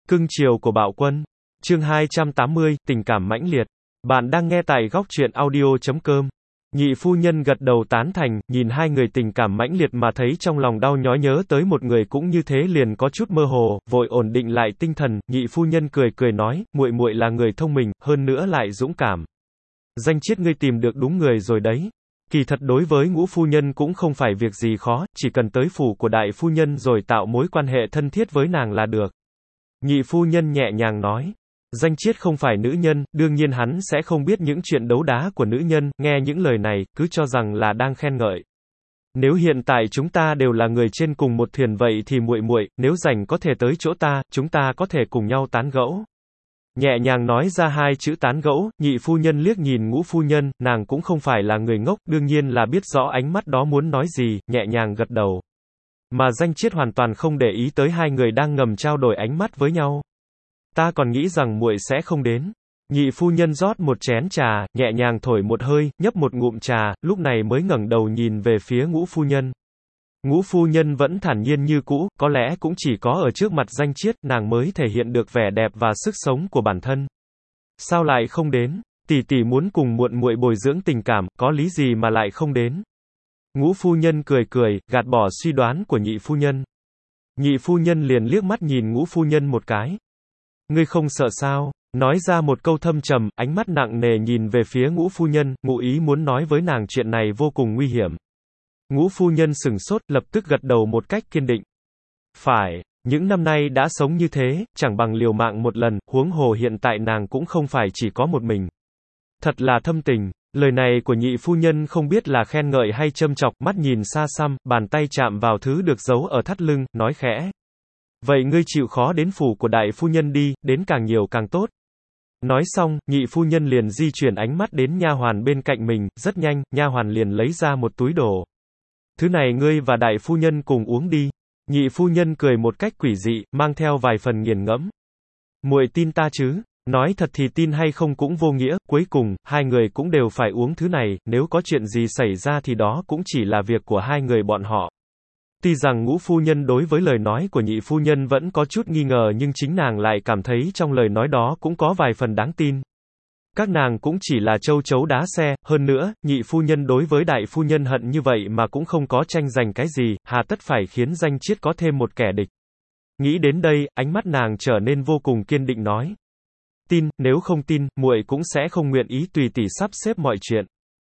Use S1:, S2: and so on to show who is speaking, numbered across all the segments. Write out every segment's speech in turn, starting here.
S1: Cưng chiều của Bạo Quân. Chương 280, tình cảm mãnh liệt. Bạn đang nghe tại góc truyện audio.com. Nhị phu nhân gật đầu tán thành, nhìn hai người tình cảm mãnh liệt mà thấy trong lòng đau nhói, nhớ tới một người cũng như thế liền có chút mơ hồ, vội ổn định lại tinh thần, nhị phu nhân cười cười nói, muội muội là người thông minh, hơn nữa lại dũng cảm. Danh Chiết, ngươi tìm được đúng người rồi đấy. Kỳ thật đối với Ngũ phu nhân cũng không phải việc gì khó, chỉ cần tới phủ của đại phu nhân rồi tạo mối quan hệ thân thiết với nàng là được. Nhị phu nhân nhẹ nhàng nói. Danh Chiết không phải nữ nhân, đương nhiên hắn sẽ không biết những chuyện đấu đá của nữ nhân, nghe những lời này, cứ cho rằng là đang khen ngợi. Nếu hiện tại chúng ta đều là người trên cùng một thuyền vậy thì muội muội, nếu rảnh có thể tới chỗ ta, chúng ta có thể cùng nhau tán gẫu. Nhẹ nhàng nói ra hai chữ tán gẫu, nhị phu nhân liếc nhìn Ngũ phu nhân, nàng cũng không phải là người ngốc, đương nhiên là biết rõ ánh mắt đó muốn nói gì, nhẹ nhàng gật đầu. Mà Danh Chiết hoàn toàn không để ý tới hai người đang ngầm trao đổi ánh mắt với nhau. Ta còn nghĩ rằng muội sẽ không đến. Nhị phu nhân rót một chén trà, nhẹ nhàng thổi một hơi, nhấp một ngụm trà, lúc này mới ngẩng đầu nhìn về phía Ngũ phu nhân. Ngũ phu nhân vẫn thản nhiên như cũ, có lẽ cũng chỉ có ở trước mặt Danh Chiết, nàng mới thể hiện được vẻ đẹp và sức sống của bản thân. Sao lại không đến? Tỷ tỷ muốn cùng muội muội bồi dưỡng tình cảm, có lý gì mà lại không đến? Ngũ phu nhân cười cười, gạt bỏ suy đoán của nhị phu nhân. Nhị phu nhân liền liếc mắt nhìn Ngũ phu nhân một cái. Ngươi không sợ sao? Nói ra một câu thâm trầm, ánh mắt nặng nề nhìn về phía Ngũ phu nhân, ngụ ý muốn nói với nàng chuyện này vô cùng nguy hiểm. Ngũ phu nhân sửng sốt, lập tức gật đầu một cách kiên định. Phải, những năm nay đã sống như thế, chẳng bằng liều mạng một lần, huống hồ hiện tại nàng cũng không phải chỉ có một mình. Thật là thâm tình. Lời này của nhị phu nhân không biết là khen ngợi hay châm chọc, mắt nhìn xa xăm, bàn tay chạm vào thứ được giấu ở thắt lưng, nói khẽ. Vậy ngươi chịu khó đến phủ của đại phu nhân đi, đến càng nhiều càng tốt. Nói xong, nhị phu nhân liền di chuyển ánh mắt đến nha hoàn bên cạnh mình, rất nhanh, nha hoàn liền lấy ra một túi đồ. Thứ này ngươi và đại phu nhân cùng uống đi. Nhị phu nhân cười một cách quỷ dị, mang theo vài phần nghiền ngẫm. Muội tin ta chứ? Nói thật thì tin hay không cũng vô nghĩa, cuối cùng, hai người cũng đều phải uống thứ này, nếu có chuyện gì xảy ra thì đó cũng chỉ là việc của hai người bọn họ. Tuy rằng Ngũ phu nhân đối với lời nói của nhị phu nhân vẫn có chút nghi ngờ, nhưng chính nàng lại cảm thấy trong lời nói đó cũng có vài phần đáng tin. Các nàng cũng chỉ là châu chấu đá xe, hơn nữa, nhị phu nhân đối với đại phu nhân hận như vậy mà cũng không có tranh giành cái gì, hà tất phải khiến Danh Chiết có thêm một kẻ địch. Nghĩ đến đây, ánh mắt nàng trở nên vô cùng kiên định nói. Tin, nếu không tin, muội cũng sẽ không nguyện ý tùy tỷ sắp xếp mọi chuyện.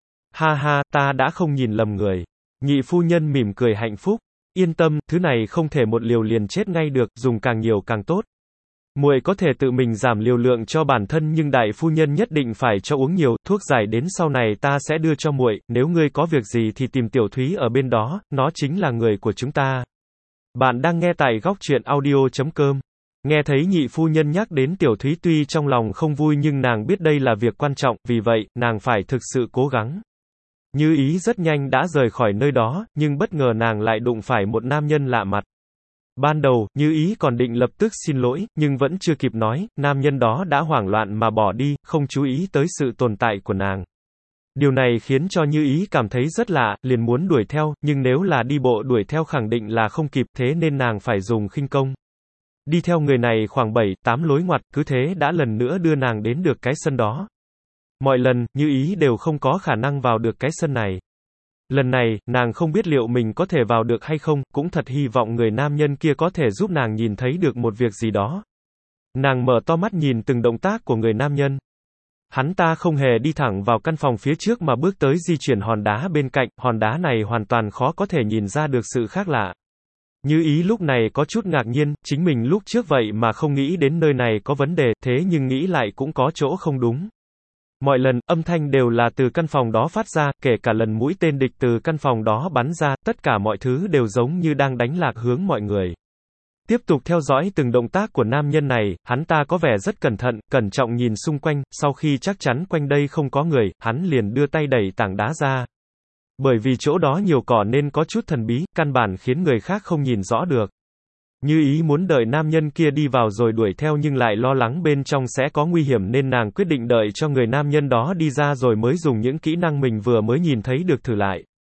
S1: Ha ha, ta đã không nhìn lầm người. Nhị phu nhân mỉm cười hạnh phúc. Yên tâm, thứ này không thể một liều liền chết ngay được, dùng càng nhiều càng tốt. Muội có thể tự mình giảm liều lượng cho bản thân, nhưng đại phu nhân nhất định phải cho uống nhiều, thuốc giải đến sau này ta sẽ đưa cho muội, nếu ngươi có việc gì thì tìm Tiểu Thúy ở bên đó, nó chính là người của chúng ta. Bạn đang nghe tại góc truyện audio.com. Nghe thấy nhị phu nhân nhắc đến Tiểu Thúy, tuy trong lòng không vui nhưng nàng biết đây là việc quan trọng, vì vậy, nàng phải thực sự cố gắng. Như Ý rất nhanh đã rời khỏi nơi đó, nhưng bất ngờ nàng lại đụng phải một nam nhân lạ mặt. Ban đầu, Như Ý còn định lập tức xin lỗi, nhưng vẫn chưa kịp nói, nam nhân đó đã hoảng loạn mà bỏ đi, không chú ý tới sự tồn tại của nàng. Điều này khiến cho Như Ý cảm thấy rất lạ, liền muốn đuổi theo, nhưng nếu là đi bộ đuổi theo khẳng định là không kịp, thế nên nàng phải dùng khinh công. Đi theo người này khoảng 7-8 lối ngoặt, cứ thế đã lần nữa đưa nàng đến được cái sân đó. Mọi lần, Như Ý đều không có khả năng vào được cái sân này. Lần này, nàng không biết liệu mình có thể vào được hay không, cũng thật hy vọng người nam nhân kia có thể giúp nàng nhìn thấy được một việc gì đó. Nàng mở to mắt nhìn từng động tác của người nam nhân. Hắn ta không hề đi thẳng vào căn phòng phía trước mà bước tới di chuyển hòn đá bên cạnh, hòn đá này hoàn toàn khó có thể nhìn ra được sự khác lạ. Như Ý lúc này có chút ngạc nhiên, chính mình lúc trước vậy mà không nghĩ đến nơi này có vấn đề, thế nhưng nghĩ lại cũng có chỗ không đúng. Mọi lần, âm thanh đều là từ căn phòng đó phát ra, kể cả lần mũi tên địch từ căn phòng đó bắn ra, tất cả mọi thứ đều giống như đang đánh lạc hướng mọi người. Tiếp tục theo dõi từng động tác của nam nhân này, hắn ta có vẻ rất cẩn thận, cẩn trọng nhìn xung quanh, sau khi chắc chắn quanh đây không có người, hắn liền đưa tay đẩy tảng đá ra. Bởi vì chỗ đó nhiều cỏ nên có chút thần bí, căn bản khiến người khác không nhìn rõ được. Như Ý muốn đợi nam nhân kia đi vào rồi đuổi theo nhưng lại lo lắng bên trong sẽ có nguy hiểm nên nàng quyết định đợi cho người nam nhân đó đi ra rồi mới dùng những kỹ năng mình vừa mới nhìn thấy được thử lại.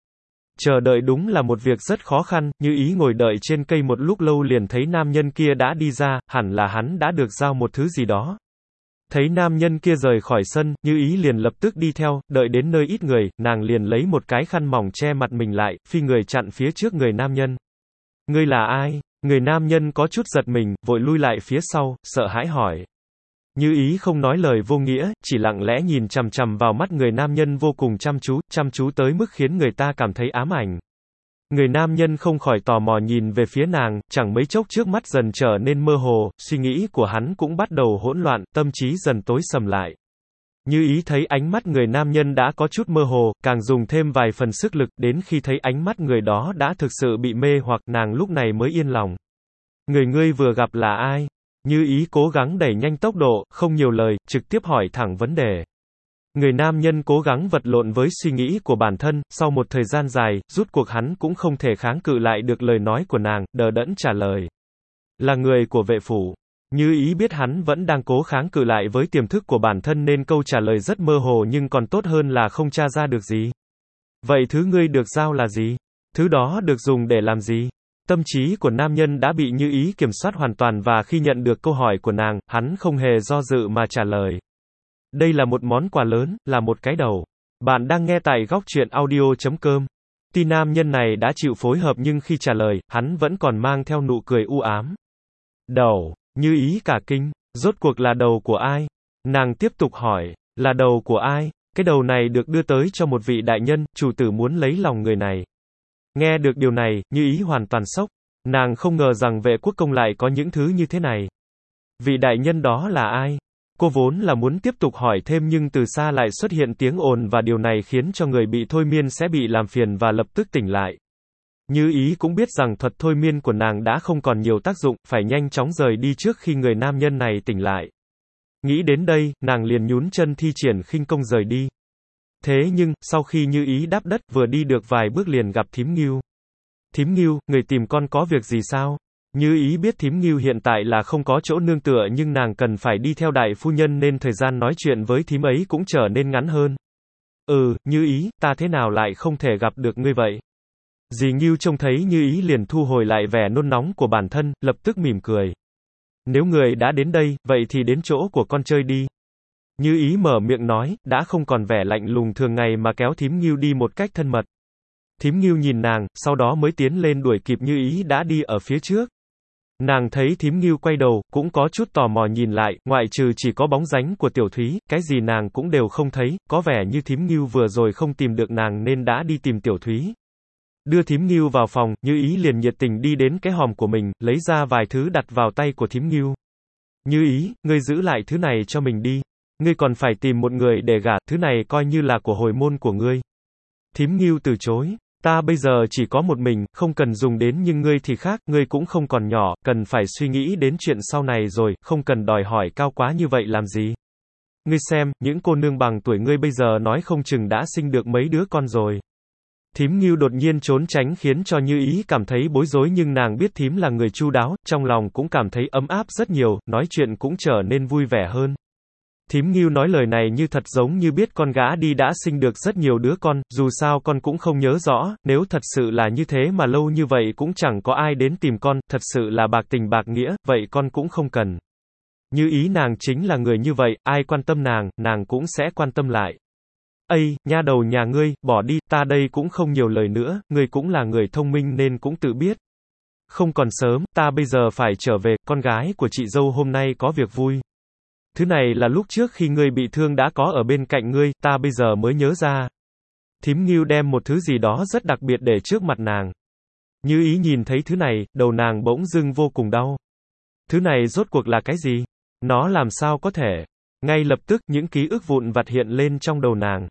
S1: Chờ đợi đúng là một việc rất khó khăn, Như Ý ngồi đợi trên cây một lúc lâu liền thấy nam nhân kia đã đi ra, hẳn là hắn đã được giao một thứ gì đó. Thấy nam nhân kia rời khỏi sân, Như Ý liền lập tức đi theo, đợi đến nơi ít người, nàng liền lấy một cái khăn mỏng che mặt mình lại, phi người chặn phía trước người nam nhân. Ngươi là ai? Người nam nhân có chút giật mình, vội lui lại phía sau, sợ hãi hỏi. Như Ý không nói lời vô nghĩa, chỉ lặng lẽ nhìn chằm chằm vào mắt người nam nhân vô cùng chăm chú tới mức khiến người ta cảm thấy ám ảnh. Người nam nhân không khỏi tò mò nhìn về phía nàng, chẳng mấy chốc trước mắt dần trở nên mơ hồ, suy nghĩ của hắn cũng bắt đầu hỗn loạn, tâm trí dần tối sầm lại. Như Ý thấy ánh mắt người nam nhân đã có chút mơ hồ, càng dùng thêm vài phần sức lực, đến khi thấy ánh mắt người đó đã thực sự bị mê hoặc, nàng lúc này mới yên lòng. Người ngươi vừa gặp là ai? Như Ý cố gắng đẩy nhanh tốc độ, không nhiều lời, trực tiếp hỏi thẳng vấn đề. Người nam nhân cố gắng vật lộn với suy nghĩ của bản thân, sau một thời gian dài, rút cuộc hắn cũng không thể kháng cự lại được lời nói của nàng, đờ đẫn trả lời. Là người của vệ phủ. Như Ý biết hắn vẫn đang cố kháng cự lại với tiềm thức của bản thân nên câu trả lời rất mơ hồ nhưng còn tốt hơn là không tra ra được gì. Vậy thứ ngươi được giao là gì? Thứ đó được dùng để làm gì? Tâm trí của nam nhân đã bị Như Ý kiểm soát hoàn toàn và khi nhận được câu hỏi của nàng, hắn không hề do dự mà trả lời. Đây là một món quà lớn, là một cái đầu. Bạn đang nghe tại góc truyện audio.com. Tuy nam nhân này đã chịu phối hợp nhưng khi trả lời, hắn vẫn còn mang theo nụ cười u ám. Đầu, Như Ý cả kinh, rốt cuộc là đầu của ai? Nàng tiếp tục hỏi, là đầu của ai? Cái đầu này được đưa tới cho một vị đại nhân, chủ tử muốn lấy lòng người này. Nghe được điều này, Như Ý hoàn toàn sốc. Nàng không ngờ rằng vệ quốc công lại có những thứ như thế này. Vị đại nhân đó là ai? Cô vốn là muốn tiếp tục hỏi thêm nhưng từ xa lại xuất hiện tiếng ồn và điều này khiến cho người bị thôi miên sẽ bị làm phiền và lập tức tỉnh lại. Như Ý cũng biết rằng thuật thôi miên của nàng đã không còn nhiều tác dụng, phải nhanh chóng rời đi trước khi người nam nhân này tỉnh lại. Nghĩ đến đây, nàng liền nhún chân thi triển khinh công rời đi. Thế nhưng, sau khi Như Ý đáp đất vừa đi được vài bước liền gặp Thím Ngưu. Thím Ngưu, người tìm con có việc gì sao? Như Ý biết Thím Ngưu hiện tại là không có chỗ nương tựa nhưng nàng cần phải đi theo đại phu nhân nên thời gian nói chuyện với thím ấy cũng trở nên ngắn hơn. Như Ý, ta thế nào lại không thể gặp được ngươi vậy? Dì Ngưu trông thấy Như Ý liền thu hồi lại vẻ nôn nóng của bản thân, lập tức mỉm cười. Nếu người đã đến đây, vậy thì đến chỗ của con chơi đi. Như Ý mở miệng nói, đã không còn vẻ lạnh lùng thường ngày mà kéo Thím Ngưu đi một cách thân mật. Thím Ngưu nhìn nàng, sau đó mới tiến lên đuổi kịp Như Ý đã đi ở phía trước. Nàng thấy Thím Ngưu quay đầu, cũng có chút tò mò nhìn lại, ngoại trừ chỉ có bóng dáng của Tiểu Thúy, cái gì nàng cũng đều không thấy, có vẻ như Thím Ngưu vừa rồi không tìm được nàng nên đã đi tìm Tiểu Thúy. Đưa Thím Ngưu vào phòng, Như Ý liền nhiệt tình đi đến cái hòm của mình, lấy ra vài thứ đặt vào tay của Thím Ngưu. Như Ý, ngươi giữ lại thứ này cho mình đi. Ngươi còn phải tìm một người để gả, thứ này coi như là của hồi môn của ngươi. Thím Ngưu từ chối. Ta bây giờ chỉ có một mình, không cần dùng đến nhưng ngươi thì khác, ngươi cũng không còn nhỏ, cần phải suy nghĩ đến chuyện sau này rồi, không cần đòi hỏi cao quá như vậy làm gì. Ngươi xem, những cô nương bằng tuổi ngươi bây giờ nói không chừng đã sinh được mấy đứa con rồi. Thím Ngưu đột nhiên trốn tránh khiến cho Như Ý cảm thấy bối rối nhưng nàng biết thím là người chu đáo, trong lòng cũng cảm thấy ấm áp rất nhiều, nói chuyện cũng trở nên vui vẻ hơn. Thím Ngưu nói lời này như thật giống như biết con gã đi đã sinh được rất nhiều đứa con, dù sao con cũng không nhớ rõ, nếu thật sự là như thế mà lâu như vậy cũng chẳng có ai đến tìm con, thật sự là bạc tình bạc nghĩa, vậy con cũng không cần. Như Ý nàng chính là người như vậy, ai quan tâm nàng cũng sẽ quan tâm lại. Ây, nha đầu nhà ngươi, bỏ đi, ta đây cũng không nhiều lời nữa, ngươi cũng là người thông minh nên cũng tự biết. Không còn sớm, ta bây giờ phải trở về, con gái của chị dâu hôm nay có việc vui. Thứ này là lúc trước khi ngươi bị thương đã có ở bên cạnh ngươi, ta bây giờ mới nhớ ra. Thím Ngưu đem một thứ gì đó rất đặc biệt để trước mặt nàng. Như Ý nhìn thấy thứ này, đầu nàng bỗng dưng vô cùng đau. Thứ này rốt cuộc là cái gì? Nó làm sao có thể? Ngay lập tức, những ký ức vụn vặt hiện lên trong đầu nàng.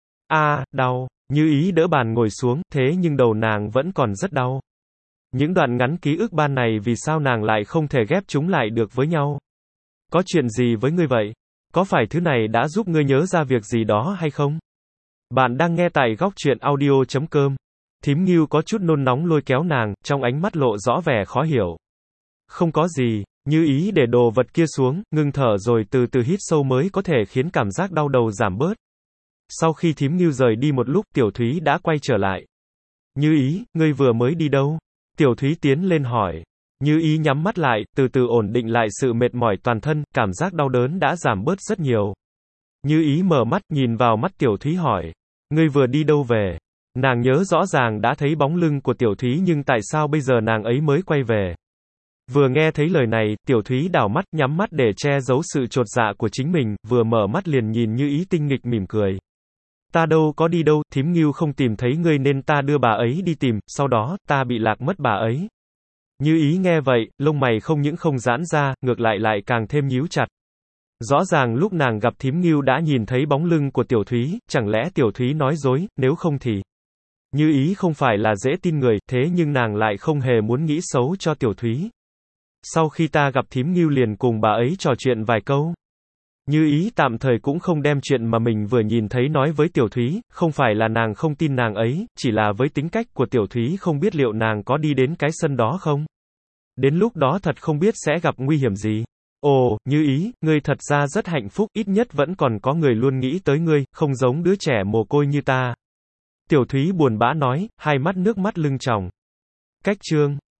S1: Đau. Như Ý đỡ bàn ngồi xuống, thế nhưng đầu nàng vẫn còn rất đau. Những đoạn ngắn ký ức ban này vì sao nàng lại không thể ghép chúng lại được với nhau? Có chuyện gì với ngươi vậy? Có phải thứ này đã giúp ngươi nhớ ra việc gì đó hay không? Bạn đang nghe tại góc truyện audio.com. Thím Ngưu có chút nôn nóng lôi kéo nàng, trong ánh mắt lộ rõ vẻ khó hiểu. Không có gì, Như Ý để đồ vật kia xuống, ngưng thở rồi từ từ hít sâu mới có thể khiến cảm giác đau đầu giảm bớt. Sau khi Thím Ngưu rời đi một lúc, Tiểu Thúy đã quay trở lại. Như Ý, ngươi vừa mới đi đâu? Tiểu Thúy tiến lên hỏi. Như Ý nhắm mắt lại, từ từ ổn định lại sự mệt mỏi toàn thân, cảm giác đau đớn đã giảm bớt rất nhiều. Như Ý mở mắt, nhìn vào mắt Tiểu Thúy hỏi. Ngươi vừa đi đâu về? Nàng nhớ rõ ràng đã thấy bóng lưng của Tiểu Thúy nhưng tại sao bây giờ nàng ấy mới quay về? Vừa nghe thấy lời này, Tiểu Thúy đảo mắt, nhắm mắt để che giấu sự chột dạ của chính mình, vừa mở mắt liền nhìn Như Ý tinh nghịch mỉm cười. Ta đâu có đi đâu, thím Ngưu không tìm thấy ngươi nên ta đưa bà ấy đi tìm, sau đó, ta bị lạc mất bà ấy. Như Ý nghe vậy, lông mày không những không giãn ra, ngược lại càng thêm nhíu chặt. Rõ ràng lúc nàng gặp thím Ngưu đã nhìn thấy bóng lưng của Tiểu Thúy, chẳng lẽ Tiểu Thúy nói dối, nếu không thì... Như Ý không phải là dễ tin người, thế nhưng nàng lại không hề muốn nghĩ xấu cho Tiểu Thúy. Sau khi ta gặp thím Ngưu liền cùng bà ấy trò chuyện vài câu. Như Ý tạm thời cũng không đem chuyện mà mình vừa nhìn thấy nói với Tiểu Thúy, không phải là nàng không tin nàng ấy, chỉ là với tính cách của Tiểu Thúy không biết liệu nàng có đi đến cái sân đó không. Đến lúc đó thật không biết sẽ gặp nguy hiểm gì. Ồ, Như Ý, ngươi thật ra rất hạnh phúc, ít nhất vẫn còn có người luôn nghĩ tới ngươi, không giống đứa trẻ mồ côi như ta. Tiểu Thúy buồn bã nói, hai mắt nước mắt lưng tròng. Cách chương